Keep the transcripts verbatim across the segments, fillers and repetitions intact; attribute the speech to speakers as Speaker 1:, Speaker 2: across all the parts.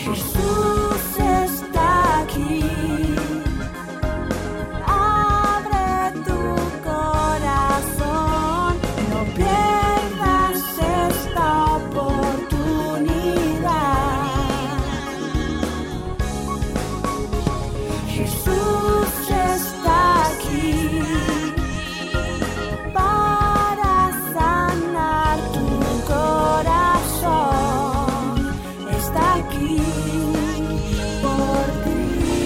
Speaker 1: Jesús está aquí. Abre tu corazón, no pierdas esta oportunidad. Jesús está aquí para sanar tu corazón. Está aquí por ti.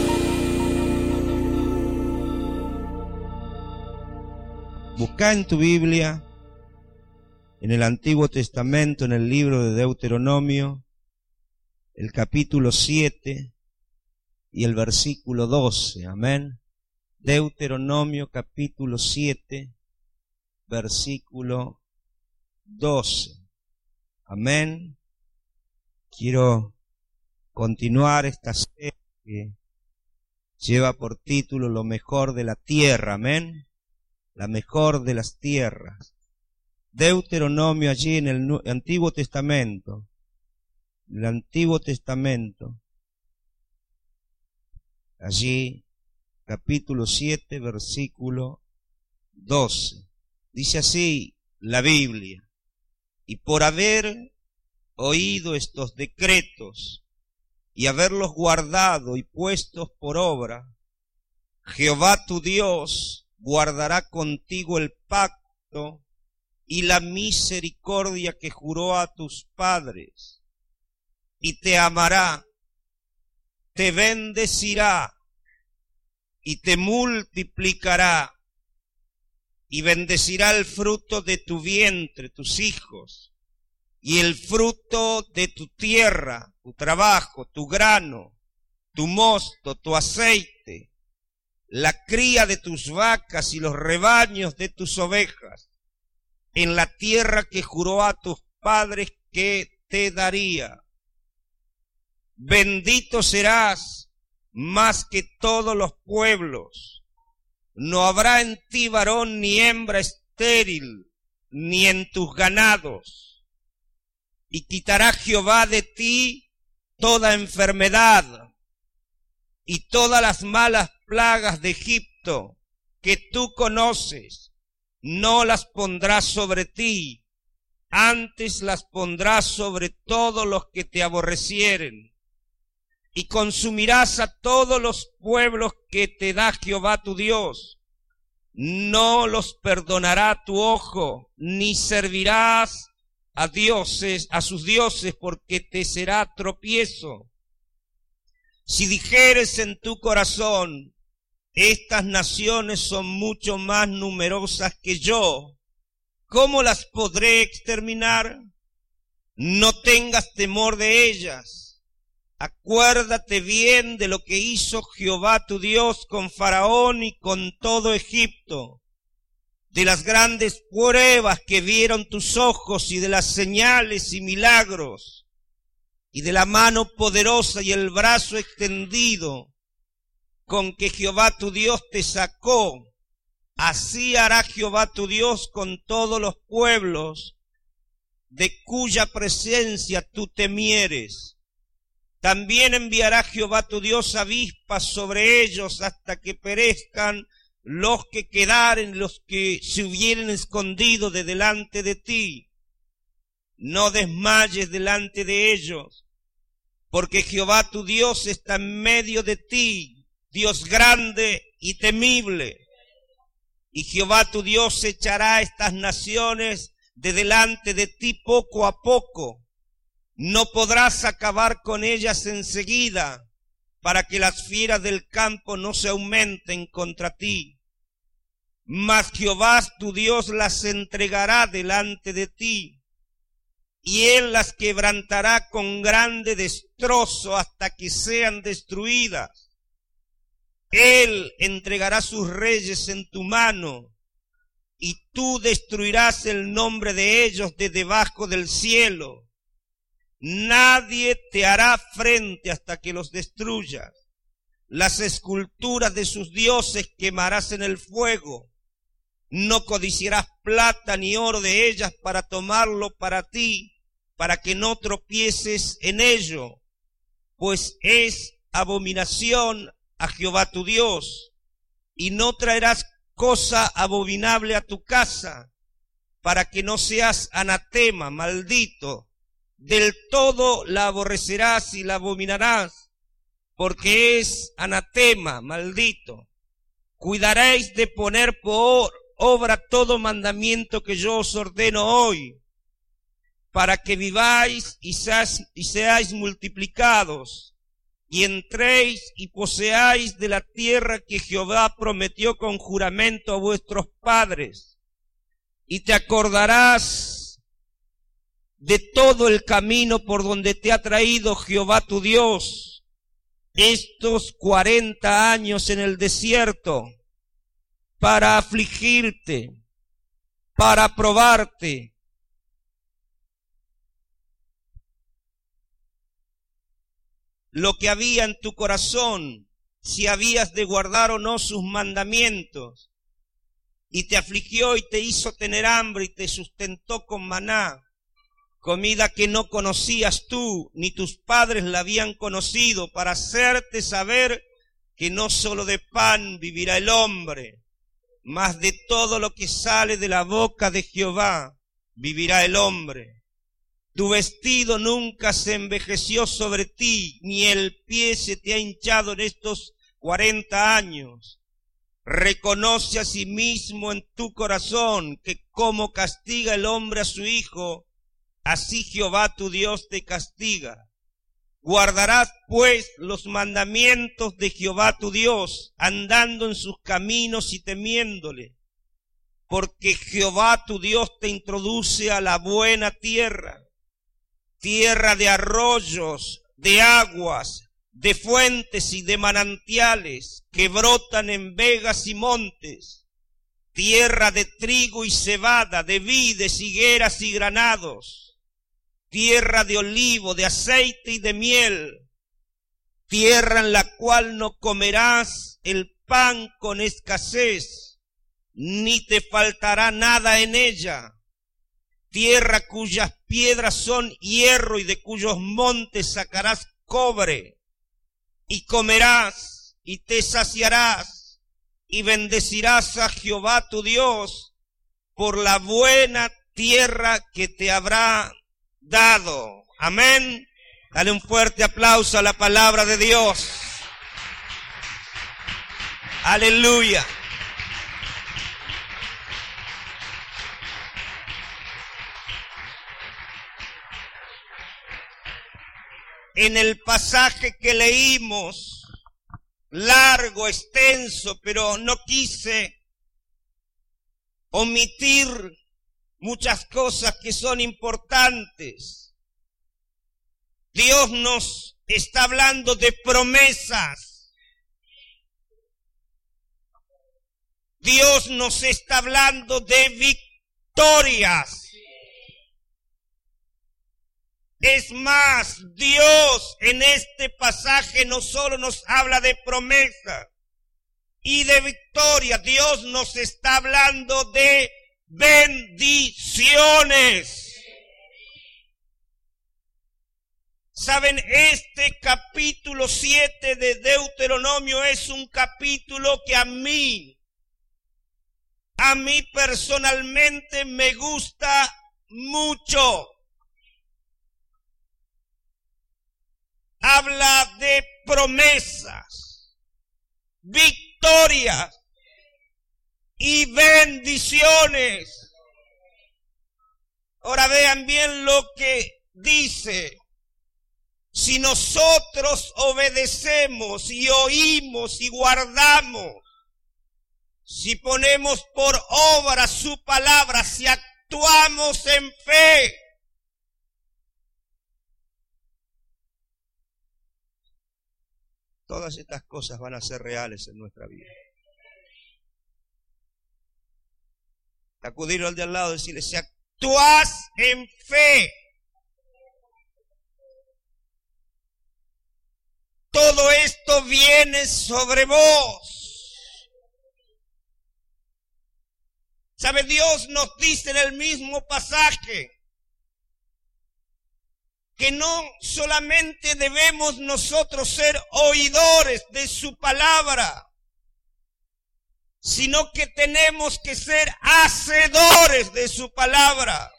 Speaker 2: Buscá en tu Biblia, en el Antiguo Testamento, en el libro de Deuteronomio, el capítulo siete y el versículo doce. Amén. Deuteronomio capítulo siete, versículo doce. Amén. Quiero continuar esta serie que lleva por título Lo mejor de la tierra. Amén. La mejor de las tierras. Deuteronomio, allí en el Nu- Antiguo Testamento. El Antiguo Testamento. Allí, capítulo siete, versículo doce. Dice así la Biblia: y por haber oído estos decretos y haberlos guardado y puestos por obra, Jehová tu Dios guardará contigo el pacto y la misericordia que juró a tus padres, y te amará, te bendecirá y te multiplicará, y bendecirá el fruto de tu vientre, tus hijos, y el fruto de tu tierra, tu trabajo, tu grano, tu mosto, tu aceite, la cría de tus vacas y los rebaños de tus ovejas, en la tierra que juró a tus padres que te daría. Bendito serás más que todos los pueblos. No habrá en ti varón ni hembra estéril, ni en tus ganados. Y quitará Jehová de ti toda enfermedad y todas las malas plagas de Egipto que tú conoces, no las pondrás sobre ti, antes las pondrás sobre todos los que te aborrecieren. Y consumirás a todos los pueblos que te da Jehová tu Dios. No los perdonará tu ojo, ni servirás a dioses, a sus dioses, porque te será tropiezo. Si dijeres en tu corazón: estas naciones son mucho más numerosas que yo, ¿cómo las podré exterminar? No tengas temor de ellas. Acuérdate bien de lo que hizo Jehová tu Dios con Faraón y con todo Egipto, de las grandes pruebas que vieron tus ojos y de las señales y milagros, y de la mano poderosa y el brazo extendido con que Jehová tu Dios te sacó. Así hará Jehová tu Dios con todos los pueblos de cuya presencia tú temieres. También enviará Jehová tu Dios avispas sobre ellos hasta que perezcan los que quedaren, los que se hubieren escondido de delante de ti. No desmayes delante de ellos, porque Jehová tu Dios está en medio de ti, Dios grande y temible. Y Jehová tu Dios echará estas naciones de delante de ti poco a poco. No podrás acabar con ellas enseguida, para que las fieras del campo no se aumenten contra ti. Mas Jehová tu Dios las entregará delante de ti, y él las quebrantará con grande destrozo hasta que sean destruidas. Él entregará sus reyes en tu mano, y tú destruirás el nombre de ellos de debajo del cielo. Nadie te hará frente hasta que los destruyas. Las esculturas de sus dioses quemarás en el fuego. No codiciarás plata ni oro de ellas para tomarlo para ti, para que no tropieces en ello. pues es abominación a Jehová tu Dios, y no traerás cosa abominable a tu casa, para que no seas anatema, maldito. Del todo la aborrecerás y la abominarás, porque es anatema, maldito. Cuidaréis de poner por obra todo mandamiento que yo os ordeno hoy, para que viváis y seáis, y seáis multiplicados, y entréis y poseáis de la tierra que Jehová prometió con juramento a vuestros padres. Y te acordarás de todo el camino por donde te ha traído Jehová tu Dios estos cuarenta años en el desierto, para afligirte, para probarte, lo que había en tu corazón, si habías de guardar o no sus mandamientos. Y te afligió y te hizo tener hambre y te sustentó con maná, comida que no conocías tú, ni tus padres la habían conocido, para hacerte saber que no solo de pan vivirá el hombre, mas de todo lo que sale de la boca de Jehová vivirá el hombre. Tu vestido nunca se envejeció sobre ti, ni el pie se te ha hinchado en estos cuarenta años. Reconoce a sí mismo en tu corazón que como castiga el hombre a su hijo, así Jehová tu Dios te castiga. Guardarás pues los mandamientos de Jehová tu Dios, andando en sus caminos y temiéndole, porque Jehová tu Dios te introduce a la buena tierra, tierra de arroyos, de aguas, de fuentes y de manantiales que brotan en vegas y montes, tierra de trigo y cebada, de vides, higueras y granados, tierra de olivo, de aceite y de miel, tierra en la cual no comerás el pan con escasez, ni te faltará nada en ella, tierra cuyas piedras son hierro y de cuyos montes sacarás cobre, y comerás y te saciarás y bendecirás a Jehová tu Dios por la buena tierra que te habrá dado. Amén. Dale un fuerte aplauso a la palabra de Dios. Aleluya. En el pasaje que leímos, largo, extenso, pero no quise omitir muchas cosas que son importantes. Dios nos está hablando de promesas. Dios nos está hablando de victorias. Es más, Dios en este pasaje no solo nos habla de promesa y de victoria, Dios nos está hablando de bendiciones. Saben, este capítulo siete de Deuteronomio es un capítulo que a mí, a mí personalmente me gusta mucho. Habla de promesas, victorias y bendiciones. Ahora vean bien lo que dice. Si nosotros obedecemos y oímos y guardamos, si ponemos por obra su palabra, si actuamos en fe, todas estas cosas van a ser reales en nuestra vida. Acudir al de al lado y decirle, si actúas en fe, todo esto viene sobre vos. ¿Sabe? Dios nos dice en el mismo pasaje que no solamente debemos nosotros ser oidores de su palabra, sino que tenemos que ser hacedores de su palabra.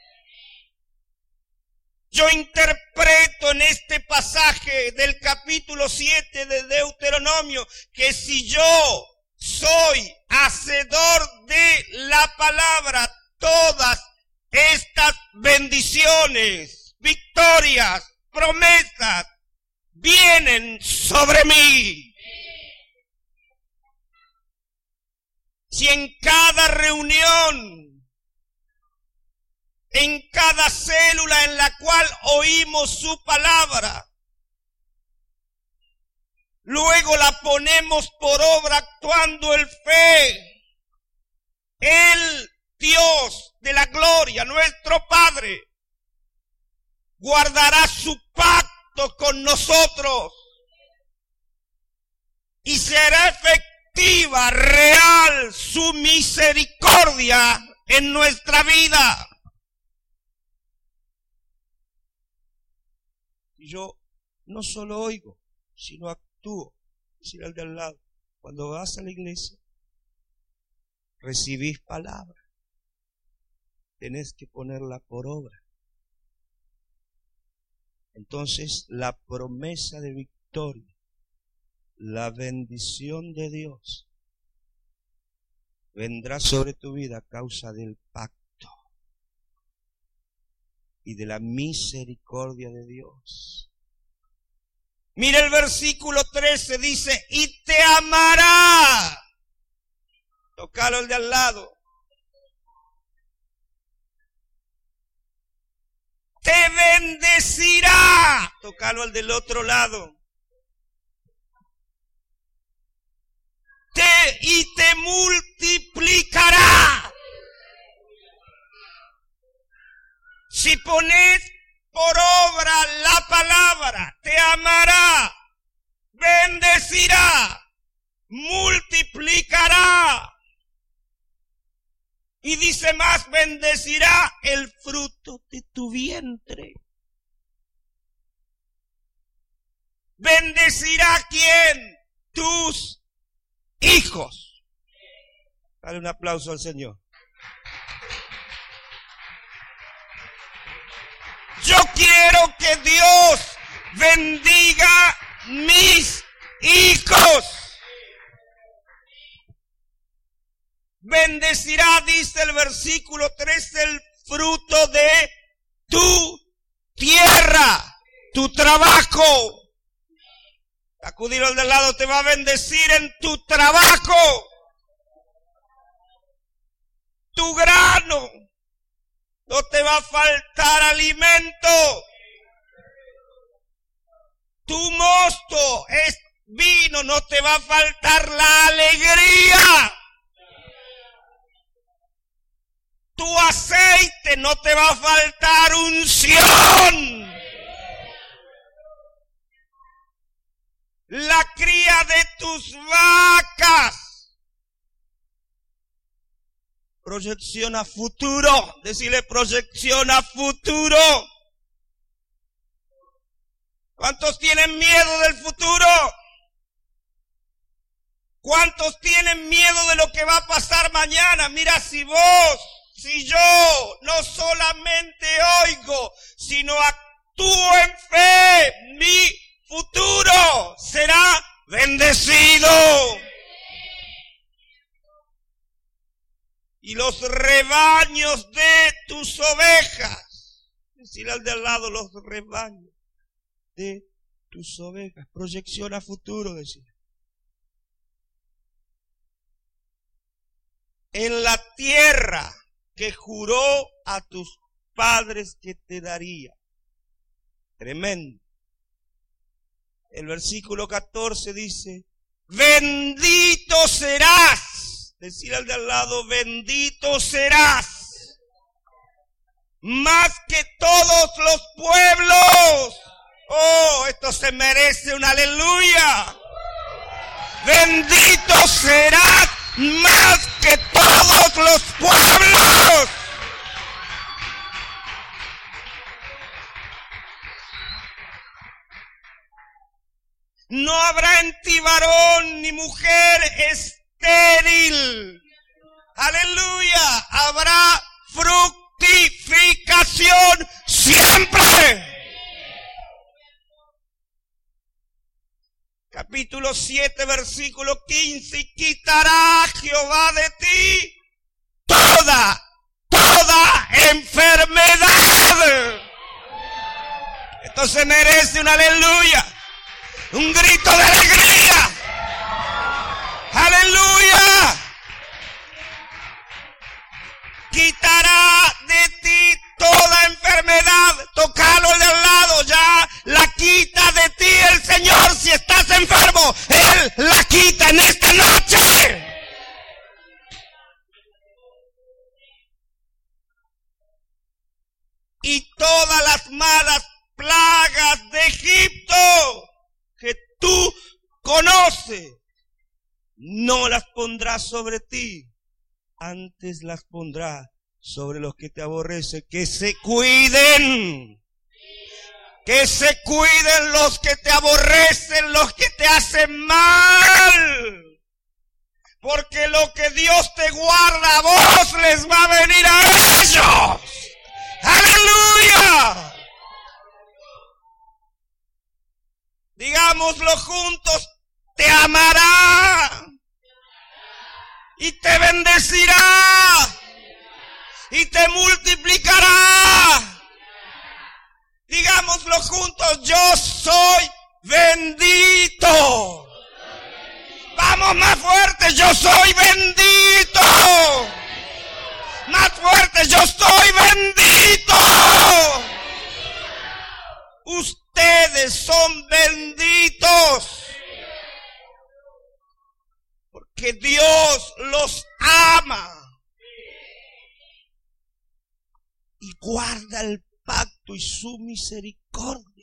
Speaker 2: Yo interpreto en este pasaje del capítulo siete de Deuteronomio que si yo soy hacedor de la palabra, todas estas bendiciones, victorias, promesas, vienen sobre mí. Si en cada reunión, en cada célula en la cual oímos su palabra, luego la ponemos por obra actuando en fe, el Dios de la gloria, nuestro Padre, guardará su pacto con nosotros y será efectiva, real, su misericordia en nuestra vida. Y yo no solo oigo, sino actúo. Decir al de al lado, cuando vas a la iglesia, recibís palabra, tenés que ponerla por obra. Entonces la promesa de victoria, la bendición de Dios, vendrá sobre tu vida a causa del pacto y de la misericordia de Dios. Mira el versículo trece, dice, y te amará. Tócalo el de al lado. Te bendecirá. Tócalo al del otro lado. Te, y te multiplicará. Si pones por obra la palabra, te amará, bendecirá, multiplicará. Y dice más, bendecirá el fruto de tu vientre. ¿Bendecirá quién? Tus hijos. Dale un aplauso al Señor. Yo quiero que Dios bendiga mis hijos. Bendecirá, dice el versículo tres, el fruto de tu tierra, tu trabajo. Acudir al de al lado, te va a bendecir en tu trabajo. Tu grano. No te va a faltar alimento. Tu mosto es vino, no te va a faltar la alegría. Tu aceite, no te va a faltar unción. La cría de tus vacas. Proyección a futuro. Decirle proyección a futuro. ¿Cuántos tienen miedo del futuro? ¿Cuántos tienen miedo de lo que va a pasar mañana? Mira, si vos, si yo no solamente oigo, sino actúo en fe, mi futuro será bendecido. Y los rebaños de tus ovejas. Decirle al de al lado, los rebaños de tus ovejas. Proyección a futuro, decir. En la tierra que juró a tus padres que te daría. Tremendo. El versículo catorce dice, bendito serás. Decir al de al lado, bendito serás, más que todos los pueblos. Oh, esto se merece un aleluya. Bendito serás, más que todos los pueblos. No habrá en ti varón ni mujer estéril. Aleluya. Habrá fructificación siempre. Capítulo siete, versículo quince. Y quitará Jehová de ti toda, toda enfermedad. Esto se merece un aleluya. Un grito de alegría. Aleluya. Quitará de ti toda enfermedad. Tócalo de al lado, ya la quita de ti el Señor. Si estás enfermo, Él la quita en esta noche. Y todas las malas plagas de Egipto que tú conoces, no las pondrá sobre ti, antes las pondrá sobre los que te aborrecen. Que se cuiden, que se cuiden los que te aborrecen, los que te hacen mal, porque lo que Dios te guarda a vos les va a venir a ellos. ¡Aleluya! Digámoslo juntos: te amará y te bendecirá y te multiplicará. Digámoslo juntos: yo soy bendito. Vamos, más fuerte: yo soy bendito. Más fuerte: yo soy bendito. Ustedes son benditos, porque Dios los ama y guarda el pacto y su misericordia.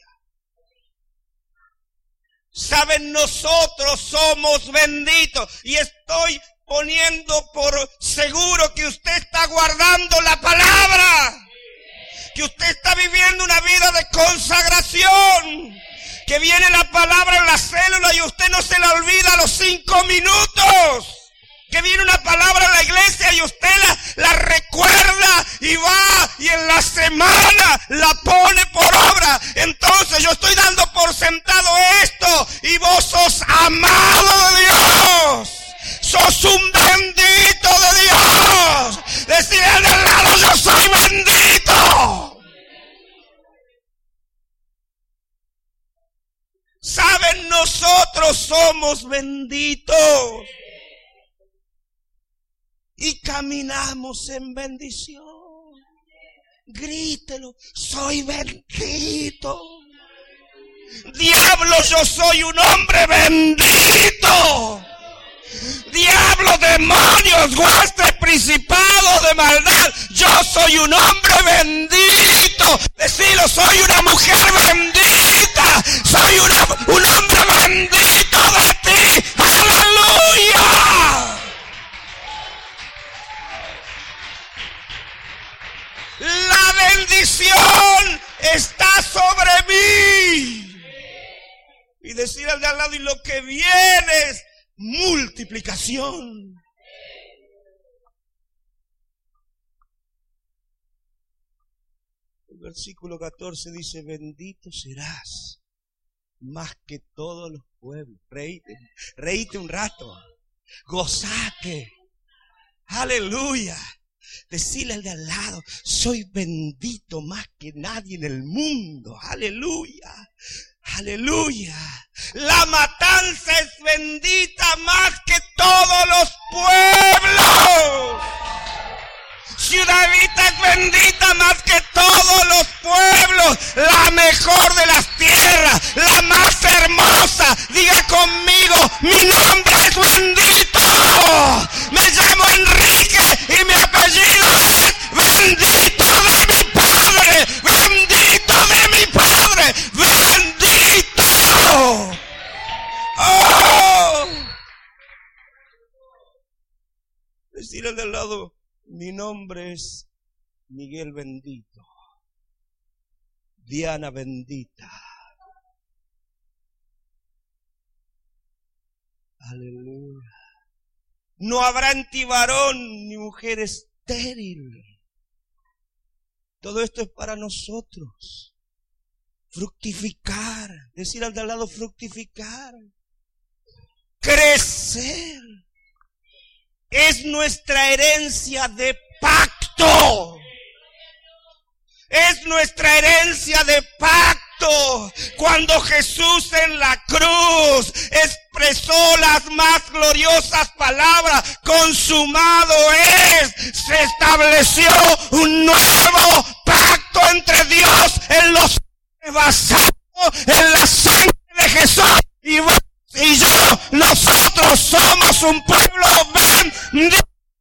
Speaker 2: Saben, nosotros somos benditos, y estoy poniendo por seguro que usted está guardando la palabra, que usted está viviendo una vida de consagración, que viene la palabra en la célula y usted no se la olvida a los cinco minutos, que viene una palabra en la iglesia y usted la, la recuerda y va y en la semana la pone por obra. Entonces yo estoy dando por sentado esto, y vos sos amado de Dios, sos un bendito de Dios. Decirle al de al lado: yo soy bendito. Saben, nosotros somos benditos y caminamos en bendición. Grítelo: soy bendito. Diablo, yo soy un hombre bendito. Diablo, demonios, huestes, principados de maldad, yo soy un hombre bendito. Decilo: soy una mujer bendita, soy una, un hombre bendito de ti. ¡Aleluya! La bendición está sobre mí. Y decir al de al lado: y lo que viene es multiplicación. El versículo catorce dice: bendito serás más que todos los pueblos. Reíte, reíte un rato, gozate. Aleluya. Decirle al de al lado: soy bendito más que nadie en el mundo. Aleluya. Aleluya. La matanza es bendita más que todos los pueblos. Ciudadita es bendita más que todos los pueblos. La mejor de las tierras, la más hermosa. Diga conmigo: mi nombre es bendito. Me llamo Enrique y mi apellido es bendito de mi Padre. Bendito de mi Padre. Bendito. Oh. Decirle al de al lado: mi nombre es Miguel bendito, Diana bendita, Aleluya. No habrá en ti varón ni mujer estéril. Todo esto es para nosotros. Fructificar. Decir al de al lado, fructificar. Crecer. Es nuestra herencia de pacto. Es nuestra herencia de pacto. Cuando Jesús en la cruz expresó las más gloriosas palabras, consumado es, se estableció un nuevo pacto entre Dios en los basado en la sangre de Jesús y, y yo. Nosotros somos un pueblo bendito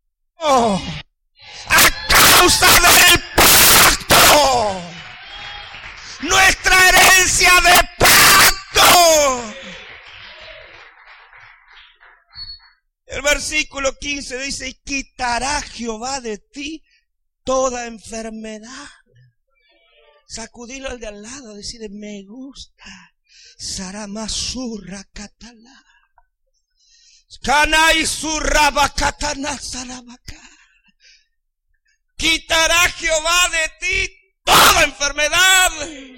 Speaker 2: a causa del pacto. Nuestra herencia de pacto. El versículo quince dice: y quitará Jehová de ti toda enfermedad. Sacudirlo al de al lado, decirle: me gusta. Saramasurra catalá. Cana y surraba catana sarabacá. Quitará Jehová de ti toda enfermedad.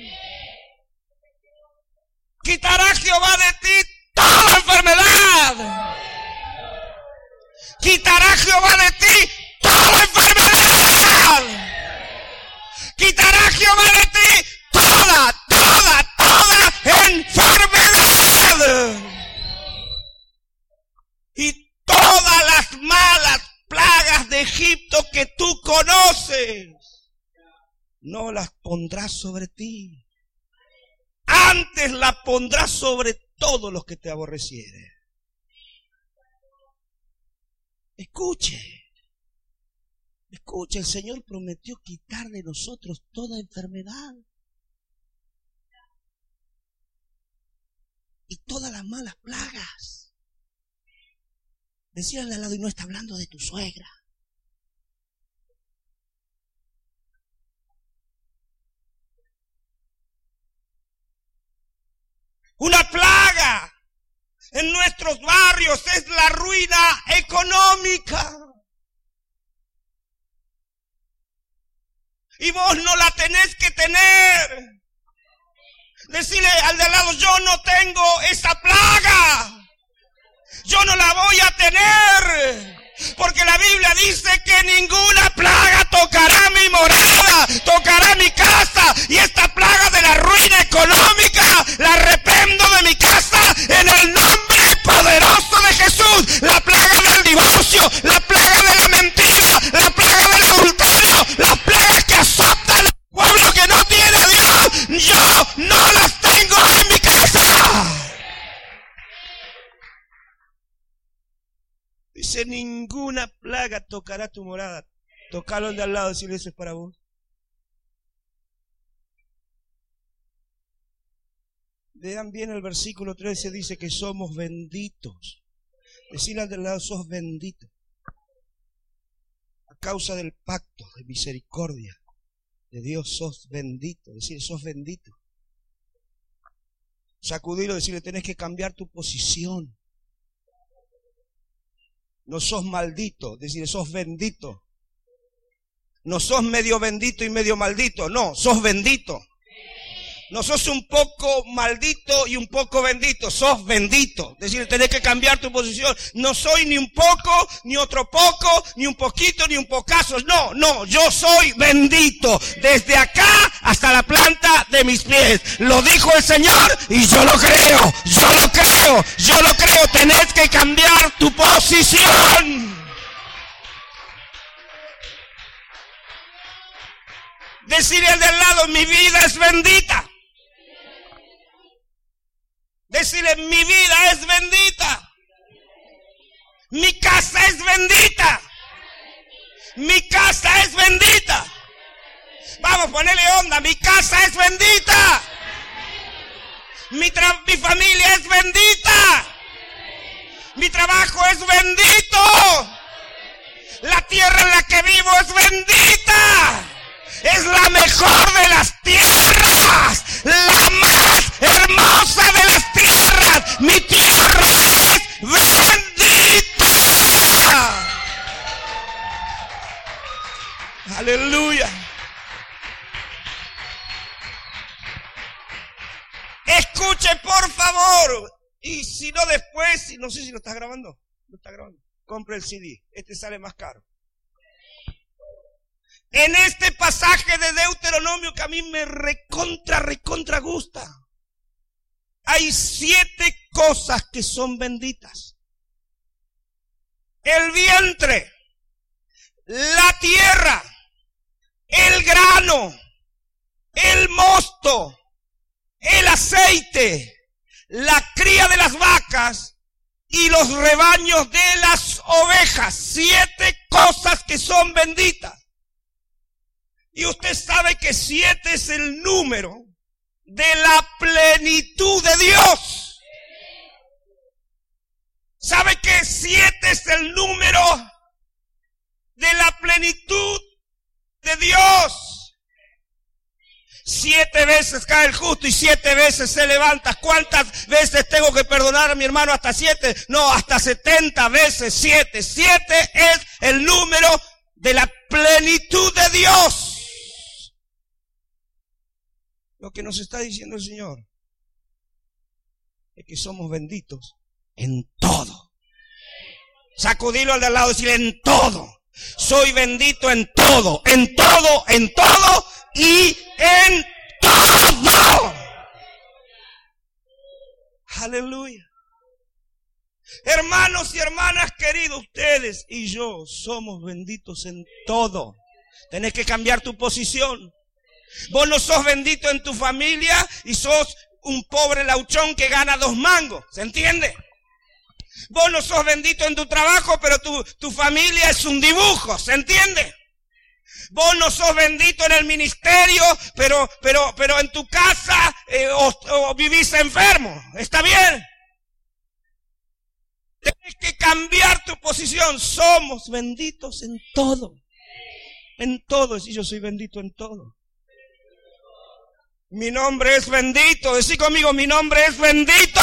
Speaker 2: Quitará Jehová de ti toda enfermedad. Quitará Jehová de ti toda enfermedad. Quitará Jehová de ti toda, toda, toda enfermedad. Y todas las malas plagas de Egipto que tú conoces, no las pondrás sobre ti. Antes las pondrás sobre todos los que te aborrecieren. Escuche. Escucha, el Señor prometió quitar de nosotros toda enfermedad y todas las malas plagas. Decía al lado, y no está hablando de tu suegra. Una plaga en nuestros barrios es la ruina económica. Y vos no la tenés que tener. Decirle al de al lado: yo no tengo esa plaga. Yo no la voy a tener. Porque la Biblia dice que ninguna plaga tocará mi morada, tocará mi casa. Y esta plaga de la ruina económica la reprendo de mi casa en el nombre poderoso de Jesús. La plaga del divorcio, la plaga de la mentira, la plaga del adulterio, las plagas que azotan al pueblo que no tiene a Dios, yo no las tengo en mi casa. Dice: ninguna plaga tocará tu morada. Tocalo de al lado, decirle: eso es para vos. Vean bien el versículo trece, dice que somos benditos. Decirle al de al lado: sos bendito. A causa del pacto de misericordia de Dios, sos bendito. Decirle: sos bendito. Sacudirlo, decirle: tenés que cambiar tu posición. No sos maldito, decir, sos bendito. No sos medio bendito y medio maldito, no, sos bendito. No sos un poco maldito y un poco bendito, sos bendito. Es decir, tenés que cambiar tu posición. No soy ni un poco, ni otro poco, ni un poquito, ni un pocazo. No, no, yo soy bendito. Desde acá hasta la planta de mis pies. Lo dijo el Señor y yo lo creo, yo lo creo, yo lo creo. Tenés que cambiar tu posición. Decirle al del lado: mi vida es bendita. Decirle: mi vida es bendita. Mi casa es bendita. Mi casa es bendita. Vamos, ponele onda. Mi casa es bendita. Mi, tra- mi familia es bendita. Mi trabajo es bendito. La tierra en la que vivo es bendita. Es la mejor de las tierras, la más hermosa de las tierras. Mi tierra es bendita. Escuche, por favor. Y si no después, no sé si lo estás grabando. ¿Lo estás grabando? Compre el C D. Este sale más caro. En este pasaje de Deuteronomio que a mí me recontra, recontra gusta, hay siete cosas que son benditas. El vientre, la tierra, el grano, el mosto, el aceite, la cría de las vacas y los rebaños de las ovejas. Siete cosas que son benditas. Y usted sabe que siete es el número de la plenitud de Dios. ¿Sabe que siete es el número de la plenitud de Dios? Siete veces cae el justo y siete veces se levanta. ¿Cuántas veces tengo que perdonar a mi hermano? ¿Hasta siete? No, hasta setenta veces siete. Siete es el número de la plenitud de Dios. Lo que nos está diciendo el Señor es que somos benditos en todo. Sacudilo al de al lado y decirle: en todo. Soy bendito en todo, en todo, en todo y en todo. Aleluya. Hermanos y hermanas queridos, ustedes y yo somos benditos en todo. Tenés que cambiar tu posición. Vos no sos bendito en tu familia y sos un pobre lauchón que gana dos mangos. ¿Se entiende? Vos no sos bendito en tu trabajo, pero tu, tu familia es un dibujo. ¿Se entiende? Vos no sos bendito en el ministerio, pero, pero, pero en tu casa eh, o, o vivís enfermo. ¿Está bien? Tienes que cambiar tu posición. Somos benditos en todo. En todo. Y yo soy bendito en todo. Mi nombre es bendito. Decí conmigo: mi nombre es bendito.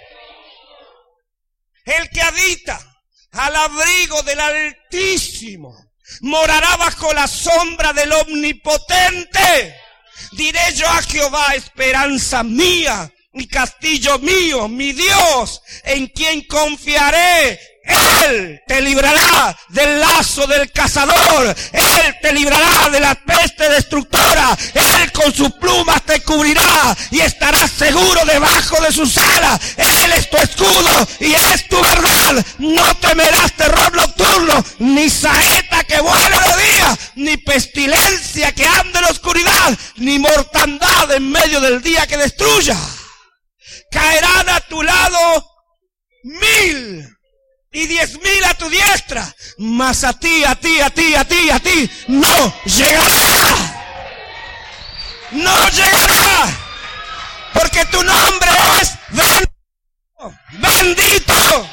Speaker 2: El que habita al abrigo del Altísimo morará bajo la sombra del Omnipotente. Diré yo a Jehová: esperanza mía y castillo mío, mi Dios, en quien confiaré. Él te librará del lazo del cazador. Él te librará de la peste destructora. Él con sus plumas te cubrirá y estarás seguro debajo de sus alas. Él es tu escudo y es tu verdad. No temerás terror nocturno, ni saeta que vuele de día, ni pestilencia que ande en la oscuridad, ni mortandad en medio del día que destruya. Caerán a tu lado mil y diez mil a tu diestra, mas a ti, a ti, a ti, a ti, a ti no llegará. No llegará. Porque tu nombre es bendito. Bendito.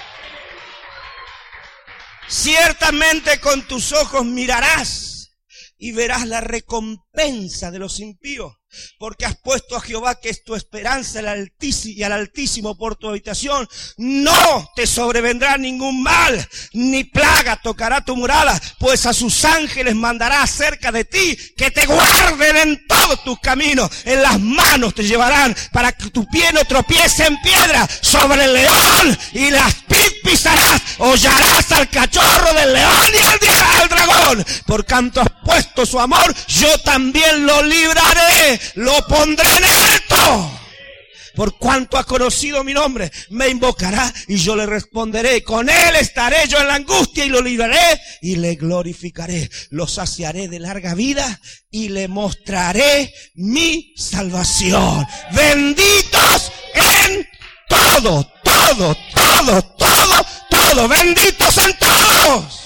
Speaker 2: Ciertamente con tus ojos mirarás y verás la recompensa de los impíos. Porque has puesto a Jehová, que es tu esperanza, el Altísimo, y al Altísimo por tu habitación. No te sobrevendrá ningún mal, ni plaga tocará tu morada, pues a sus ángeles mandará acerca de ti, que te guarden en todos tus caminos. En las manos te llevarán, para que tu pie no tropiece en piedra. Sobre el león y las pit pisarás, hollarás al cachorro del león y al, al dragón. Por cuanto has puesto su amor, yo también lo libraré. Lo pondré en alto. Por cuanto ha conocido mi nombre, me invocará y yo le responderé. Con él estaré yo en la angustia y lo libraré y le glorificaré. Lo saciaré de larga vida y le mostraré mi salvación. Benditos en todo, todo, todo, todo, todo. Benditos en todos.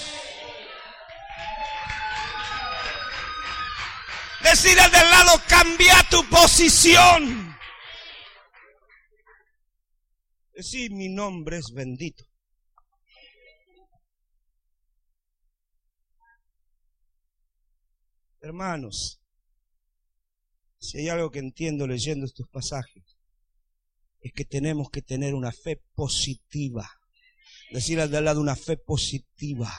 Speaker 2: Decir al del lado: cambia tu posición. Decir: mi nombre es bendito. Hermanos, si hay algo que entiendo leyendo estos pasajes, es que tenemos que tener una fe positiva. Decir al del lado: una fe positiva.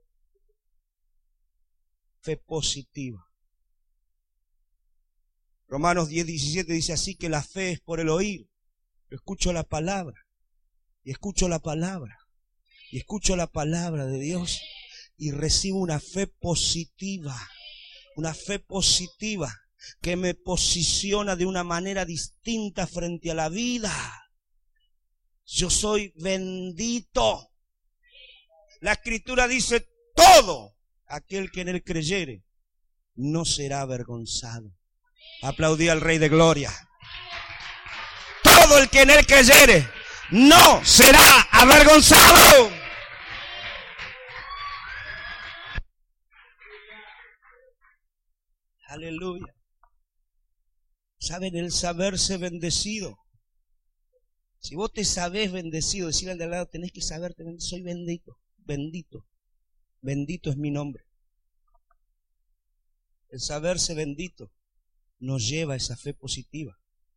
Speaker 2: Fe positiva. Romanos diez, diecisiete dice: así que la fe es por el oír escucho la palabra, y escucho la palabra, y escucho la palabra de Dios, y recibo una fe positiva, una fe positiva que me posiciona de una manera distinta frente a la vida. Yo soy bendito. La Escritura dice: todo aquel que en él creyere no será avergonzado. Aplaudí al Rey de Gloria. Todo el que en él creyere no será avergonzado. Aleluya. ¿Saben el saberse bendecido? Si vos te sabés bendecido, decirle al de al lado: tenés que saberte, soy bendito, bendito, bendito es mi nombre. El saberse bendito nos lleva a esa fe positiva,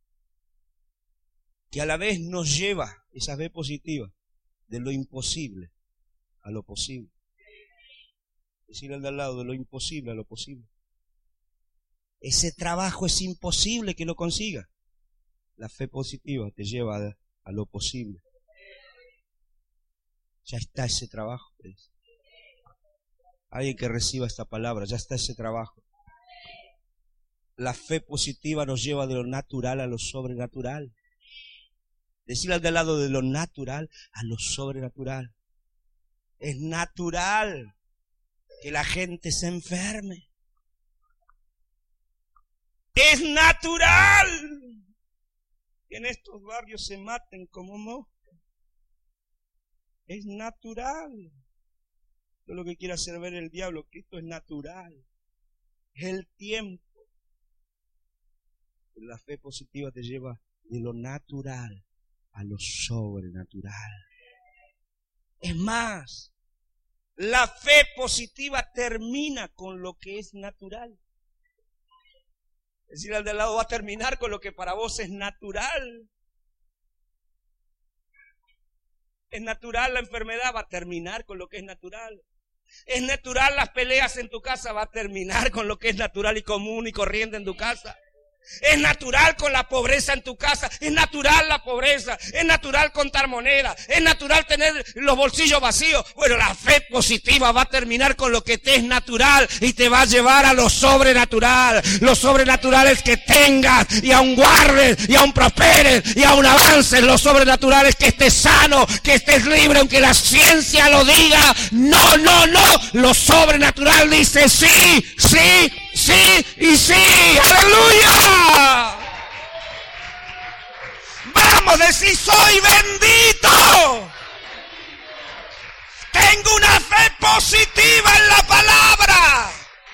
Speaker 2: que a la vez nos lleva esa fe positiva de lo imposible a lo posible. Decirle al de al lado: de lo imposible a lo posible. Ese trabajo es imposible que lo consiga. La fe positiva te lleva a, a lo posible. Ya está ese trabajo. Alguien que reciba esta palabra, ya está ese trabajo. La fe positiva nos lleva de lo natural a lo sobrenatural. Decirle al de al lado: de lo natural a lo sobrenatural. Es natural que la gente se enferme. Es natural que en estos barrios se maten como moscas. Es natural. Yo lo que quiere hacer ver el diablo, que esto es natural. Es el tiempo. La fe positiva te lleva de lo natural a lo sobrenatural. Es más, la fe positiva termina con lo que es natural. Es decir, al de al lado: va a terminar con lo que para vos es natural. Es natural la enfermedad, va a terminar con lo que es natural. Es natural las peleas en tu casa, va a terminar con lo que es natural y común y corriente en tu casa. Es natural con la pobreza en tu casa. Es natural la pobreza. Es natural contar moneda. Es natural tener los bolsillos vacíos. Bueno, la fe positiva va a terminar con lo que te es natural y te va a llevar a lo sobrenatural. Lo sobrenatural es que tengas y aún guardes y aún prosperes y aún avances. Lo sobrenatural es que estés sano, que estés libre aunque la ciencia lo diga. No, no, no. Lo sobrenatural dice sí, sí, sí y sí. ¡Aleluya! Vamos a decir: soy bendito. Tengo una fe positiva en la palabra.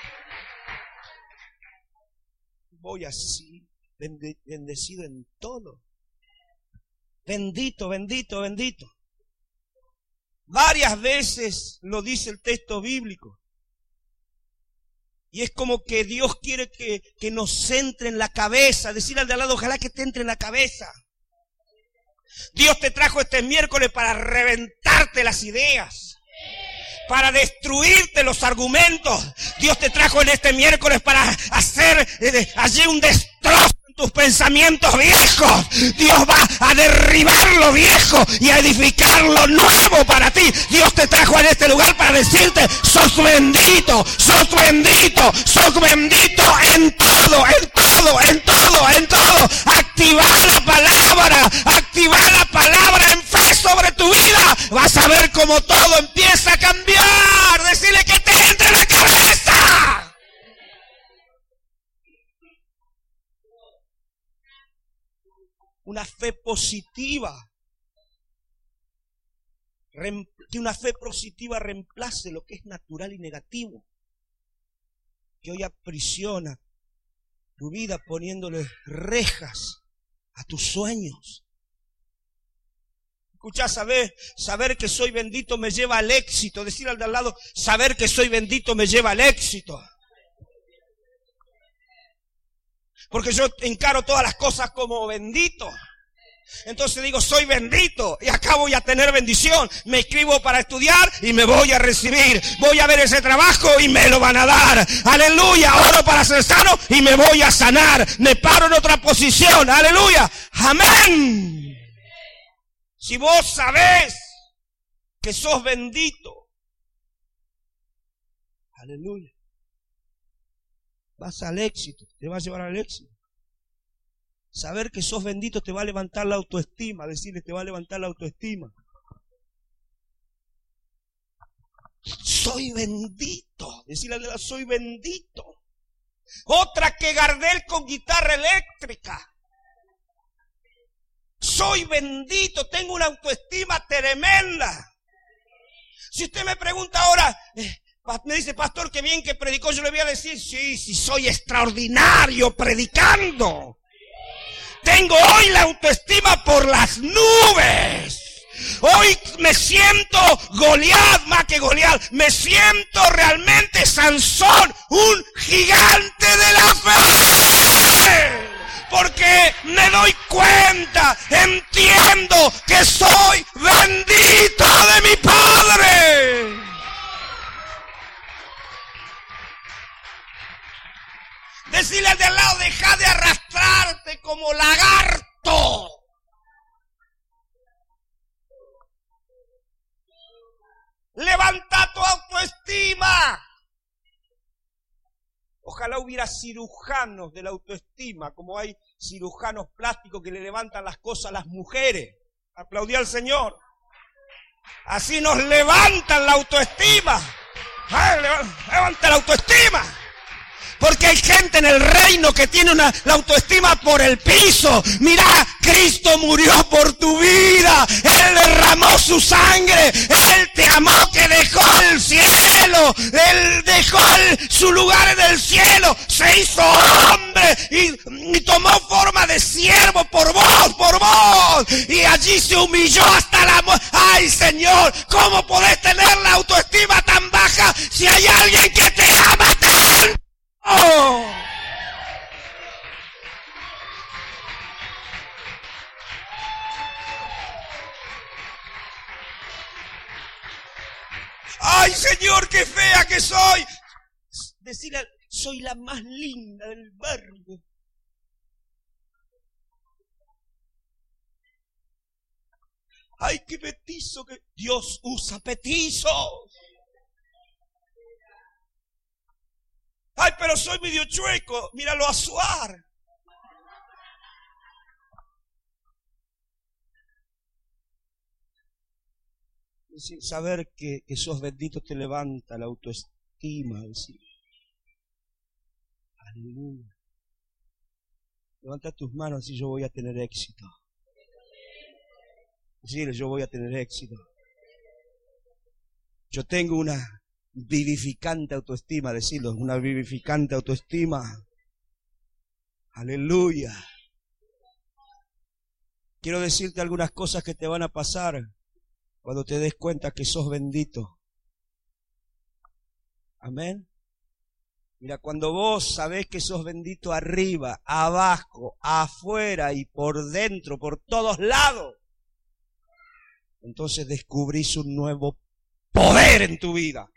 Speaker 2: Voy así, bendecido en todo. Bendito, bendito, bendito. Varias veces lo dice el texto bíblico. Y es como que Dios quiere que, que nos entre en la cabeza. Decirle al de al lado: ojalá que te entre en la cabeza. Dios te trajo este miércoles para reventarte las ideas, para destruirte los argumentos. Dios te trajo en este miércoles para hacer eh, allí un destrozo en tus pensamientos viejos. Dios va a derribar lo viejo y a edificar lo nuevo para ti. Dios te trajo en este lugar para decirte: sos bendito, sos bendito, sos bendito en todo, en todo, en todo, en todo. Activar la palabra, activar la palabra en fe sobre tu vida. Vas a ver cómo todo empieza a cambiar. Decirle que te entre en la cabeza. Una fe positiva. Que una fe positiva reemplace lo que es natural y negativo, que hoy aprisiona tu vida poniéndole rejas a tus sueños. Escuchá, saber, saber que soy bendito me lleva al éxito. Decir al de al lado: saber que soy bendito me lleva al éxito. Porque yo encaro todas las cosas como bendito. Entonces digo: soy bendito y acá voy a tener bendición. Me inscribo para estudiar y me voy a recibir. Voy a ver ese trabajo y me lo van a dar. Aleluya. Oro para ser sano y me voy a sanar. Me paro en otra posición. Aleluya. Amén. Si vos sabés que sos bendito, aleluya, vas al éxito, te va a llevar al éxito. Saber que sos bendito te va a levantar la autoestima, decirle, te va a levantar la autoestima. Soy bendito, decirle a la soy bendito. Otra que Gardel con guitarra eléctrica. Soy bendito, tengo una autoestima tremenda. Si usted me pregunta ahora, eh, me dice, pastor, qué bien que predicó, yo le voy a decir, sí, sí, soy extraordinario predicando. Tengo hoy la autoestima por las nubes. Hoy me siento Goliat, más que Goliat, me siento realmente Sansón, un gigante de la fe. Porque me doy cuenta, entiendo que soy bendito de mi Padre. Decirle al de al lado, deja de arrastrarte como lagarto. Levanta tu autoestima. Ojalá hubiera cirujanos de la autoestima, como hay cirujanos plásticos que le levantan las cosas a las mujeres. Aplaudí al Señor. Así nos levantan la autoestima. Ay, levanta la autoestima. Porque hay gente en el reino que tiene una, la autoestima por el piso. Mira, Cristo murió por tu vida. Él derramó su sangre. Él te amó, que dejó el cielo. Él dejó el, su lugar en el cielo. Se hizo hombre y, y tomó forma de siervo por vos, por vos. Y allí se humilló hasta la muerte. Ay, Señor, ¿cómo podés tener la autoestima tan baja si hay alguien que te ama tanto? Oh. Ay, Señor, qué fea que soy. Decirle, soy la más linda del barrio. Ay, qué petizo que Dios usa petizos. Ay, pero soy medio chueco, míralo a Suar. Decir, saber que, que sos bendito te levanta la autoestima. Decir, aleluya. Levanta tus manos y yo voy a tener éxito. Decir, yo voy a tener éxito. Yo tengo una vivificante autoestima, decirlo, una vivificante autoestima. Aleluya. Quiero decirte algunas cosas que te van a pasar cuando te des cuenta que sos bendito. Amén. Mira, cuando vos sabés que sos bendito arriba, abajo, afuera y por dentro, por todos lados, entonces descubrís un nuevo poder en tu vida.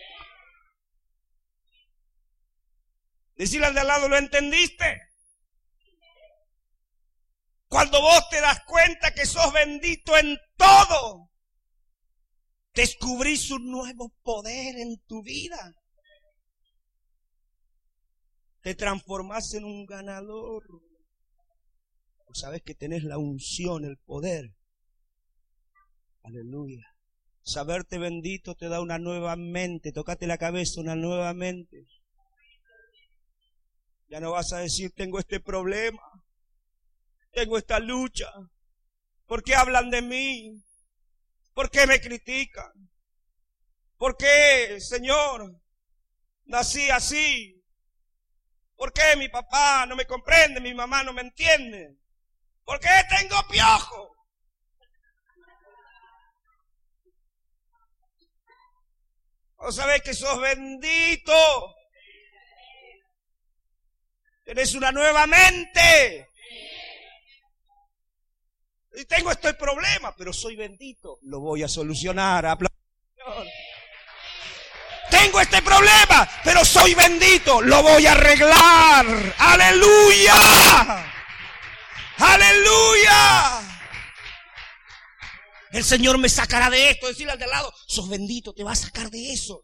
Speaker 2: Decirle al de al lado, ¿lo entendiste? Cuando vos te das cuenta que sos bendito en todo, descubrís un nuevo poder en tu vida. Te transformás en un ganador. Sabes que tenés la unción, el poder. Aleluya. Saberte bendito te da una nueva mente. Tócate la cabeza, una nueva mente. Ya no vas a decir, tengo este problema, tengo esta lucha. ¿Por qué hablan de mí? ¿Por qué me critican? ¿Por qué, Señor, nací así? ¿Por qué mi papá no me comprende, mi mamá no me entiende? ¿Por qué tengo piojo? ¿No sabés que sos bendito? Tienes una nueva mente. Y tengo este problema, pero soy bendito. Lo voy a solucionar. Aplausos. Tengo este problema, pero soy bendito. Lo voy a arreglar. Aleluya. Aleluya. El Señor me sacará de esto. Decirle al de al lado, sos bendito, te va a sacar de eso.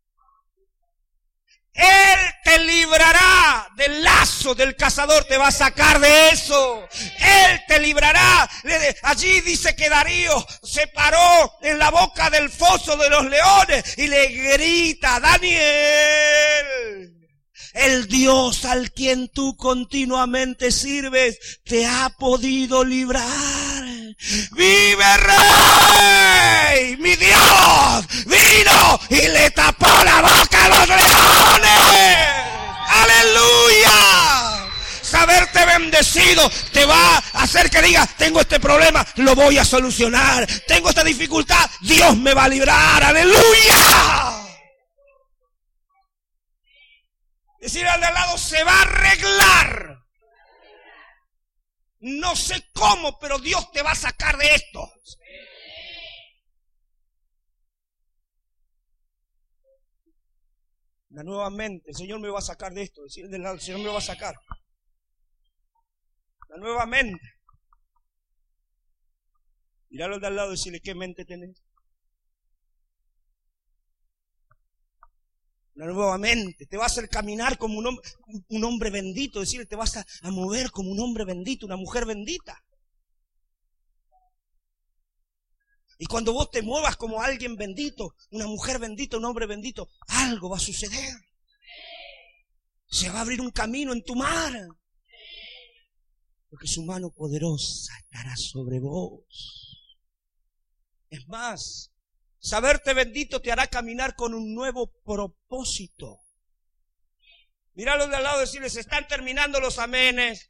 Speaker 2: Él te librará del lazo del cazador, te va a sacar de eso. Él te librará. Allí dice que Darío se paró en la boca del foso de los leones y le grita, Daniel, el Dios al quien tú continuamente sirves te ha podido librar. ¡Vive Rey! ¡Mi Dios vino y le tapó la boca a los leones! ¡Aleluya! Saberte bendecido te va a hacer que digas, tengo este problema, lo voy a solucionar. Tengo esta dificultad, Dios me va a librar. ¡Aleluya! Decir al de al lado, se va a arreglar. No sé cómo, pero Dios te va a sacar de esto. Nuevamente, el Señor me va a sacar de esto. Decir al de al lado, el Señor me va a sacar. Nuevamente. Mirarlo al de al lado y decirle, ¿qué mente tenés? Nuevamente, te va a hacer caminar como un hombre, un hombre bendito, decirle, te vas a, a mover como un hombre bendito, una mujer bendita. Y cuando vos te muevas como alguien bendito, una mujer bendita, un hombre bendito, algo va a suceder. Se va a abrir un camino en tu mar. Porque su mano poderosa estará sobre vos. Es más, saberte bendito te hará caminar con un nuevo propósito. Míralo de al lado y decirle, se están terminando los amenes.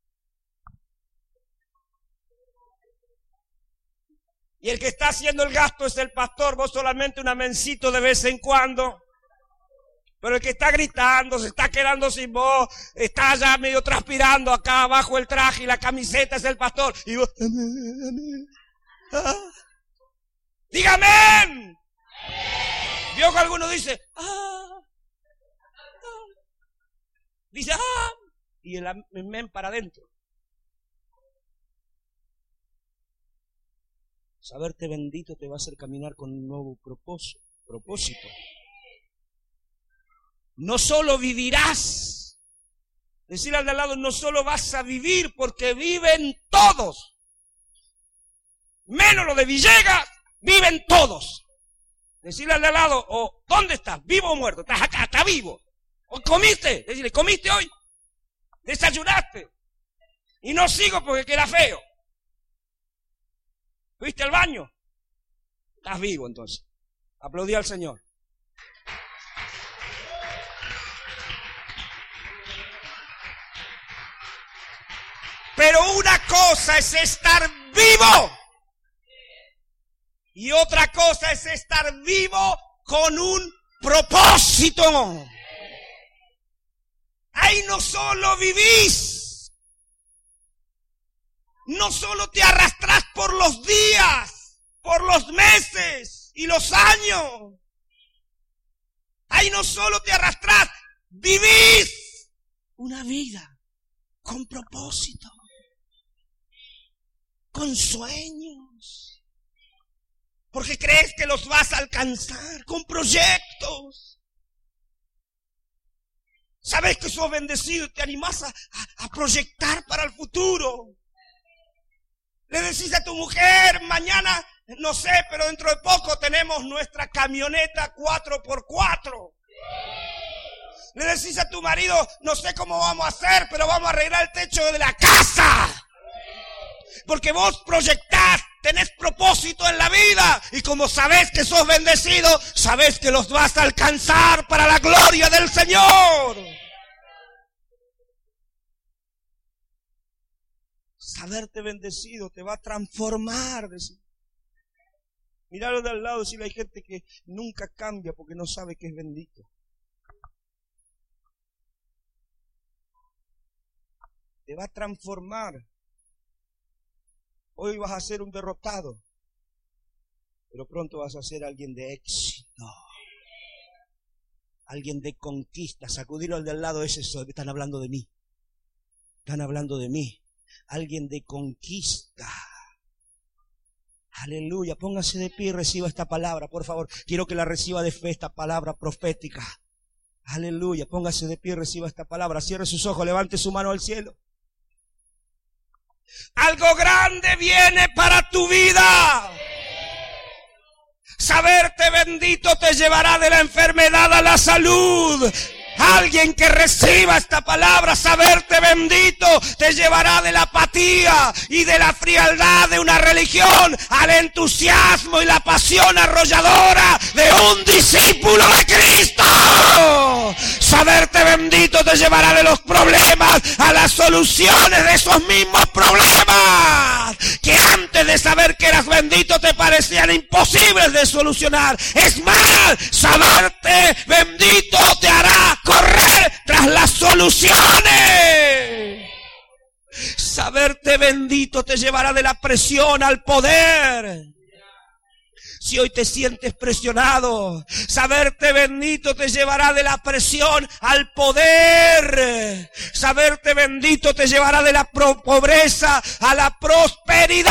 Speaker 2: Y el que está haciendo el gasto es el pastor, vos solamente un amencito de vez en cuando. Pero el que está gritando, se está quedando sin voz, está ya medio transpirando acá abajo el traje y la camiseta es el pastor. Y vos, amén, amén. Ah. ¡Diga amén! Vio que alguno dice, ah, ah. Dice, ah, y el amén para adentro. Saberte bendito te va a hacer caminar con un nuevo propósito. propósito. No solo vivirás, decirle al de al lado, no solo vas a vivir, porque viven todos. Menos lo de Villegas, viven todos. Decirle al de al lado, o ¿dónde estás? ¿Vivo o muerto? Estás acá, está vivo. ¿O comiste? Decirle, ¿comiste hoy? ¿Desayunaste? Y no sigo porque queda feo. ¿Fuiste al baño? Estás vivo entonces. Aplaudí al Señor. Pero una cosa es estar vivo. Y otra cosa es estar vivo con un propósito. Ahí no solo vivís, no solo te arrastrás por los días, por los meses y los años. Ahí no solo te arrastrás, vivís una vida con propósito, con sueños. Porque crees que los vas a alcanzar con proyectos. Sabes que sos bendecido y te animás a, a, a proyectar para el futuro. Le decís a tu mujer, mañana, no sé, pero dentro de poco tenemos nuestra camioneta cuatro por cuatro. Le decís a tu marido, no sé cómo vamos a hacer, pero vamos a arreglar el techo de la casa. Porque vos proyectás, tenés propósito en la vida. Y como sabés que sos bendecido, sabés que los vas a alcanzar para la gloria del Señor. Saberte bendecido te va a transformar. Miralo de al lado, decirle, hay gente que nunca cambia porque no sabe que es bendito. Te va a transformar. Hoy vas a ser un derrotado, pero pronto vas a ser alguien de éxito, alguien de conquista. Sacudirlo al de al lado, ese soy, están hablando de mí, están hablando de mí, alguien de conquista, Aleluya, póngase de pie y reciba esta palabra, por favor. Quiero que la reciba de fe, esta palabra profética. Aleluya, póngase de pie y reciba esta palabra. Cierre sus ojos, levante su mano al cielo. Algo grande viene para tu vida. Saberte bendito te llevará de la enfermedad a la salud. Alguien que reciba esta palabra, saberte bendito, te llevará de la apatía y de la frialdad de una religión al entusiasmo y la pasión arrolladora de un discípulo de Cristo. Saberte bendito te llevará de los problemas a las soluciones de esos mismos problemas que antes de saber que eras bendito te parecían imposibles de solucionar. Es más, saberte bendito te hará correr tras las soluciones. Saberte bendito te llevará de la presión al poder. Si hoy te sientes presionado, saberte bendito te llevará de la presión al poder. Saberte bendito te llevará de la pobreza a la prosperidad.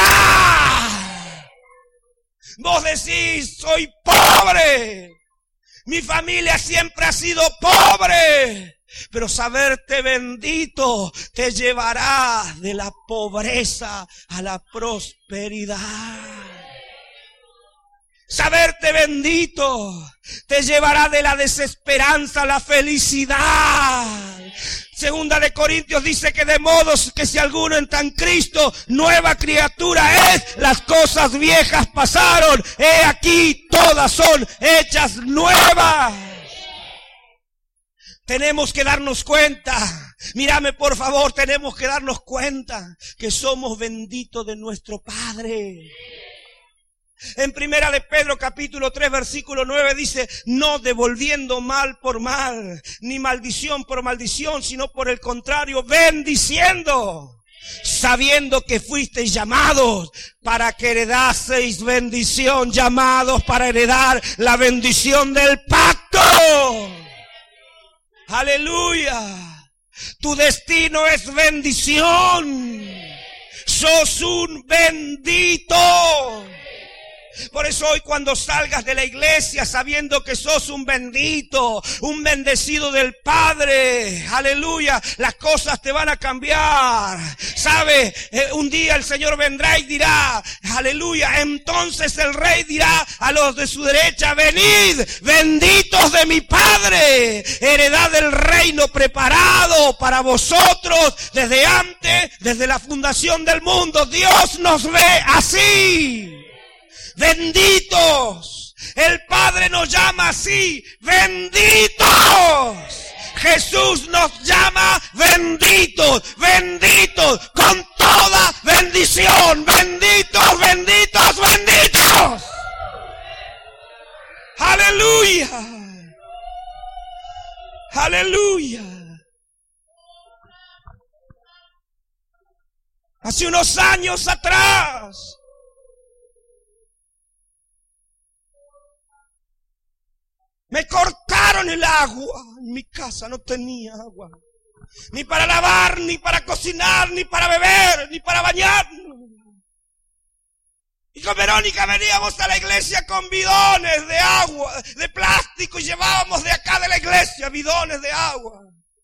Speaker 2: Vos decís, soy pobre. Mi familia siempre ha sido pobre. Pero saberte bendito te llevará de la pobreza a la prosperidad. Saberte bendito te llevará de la desesperanza a la felicidad. Segunda de Corintios dice que de modo que si alguno entra en Cristo, nueva criatura es. Las cosas viejas pasaron, he aquí todas son hechas nuevas. Tenemos que darnos cuenta, mírame por favor, tenemos que darnos cuenta que somos benditos de nuestro Padre. En primera de Pedro capítulo tres versículo nueve dice, no devolviendo mal por mal, ni maldición por maldición, sino por el contrario, bendiciendo, sabiendo que fuisteis llamados para que heredaseis bendición, llamados para heredar la bendición del pacto. Aleluya. Tu destino es bendición. Sos un bendito. Por eso hoy cuando salgas de la iglesia sabiendo que sos un bendito, un bendecido del Padre, aleluya, las cosas te van a cambiar. ¿Sabe? Eh, un día el Señor vendrá y dirá, aleluya, entonces el Rey dirá a los de su derecha, venid, benditos de mi Padre, heredad del reino preparado para vosotros desde antes, desde la fundación del mundo. Dios nos ve así. Benditos. El Padre nos llama así. Benditos. Jesús nos llama benditos. Benditos. Con toda bendición. Benditos, benditos, benditos. Aleluya. Aleluya. Hace unos años atrás, me cortaron el agua. En mi casa no tenía agua. Ni para lavar, ni para cocinar, ni para beber, ni para bañarnos. Y con Verónica veníamos a la iglesia con bidones de agua, de plástico, y llevábamos de acá de la iglesia bidones de agua.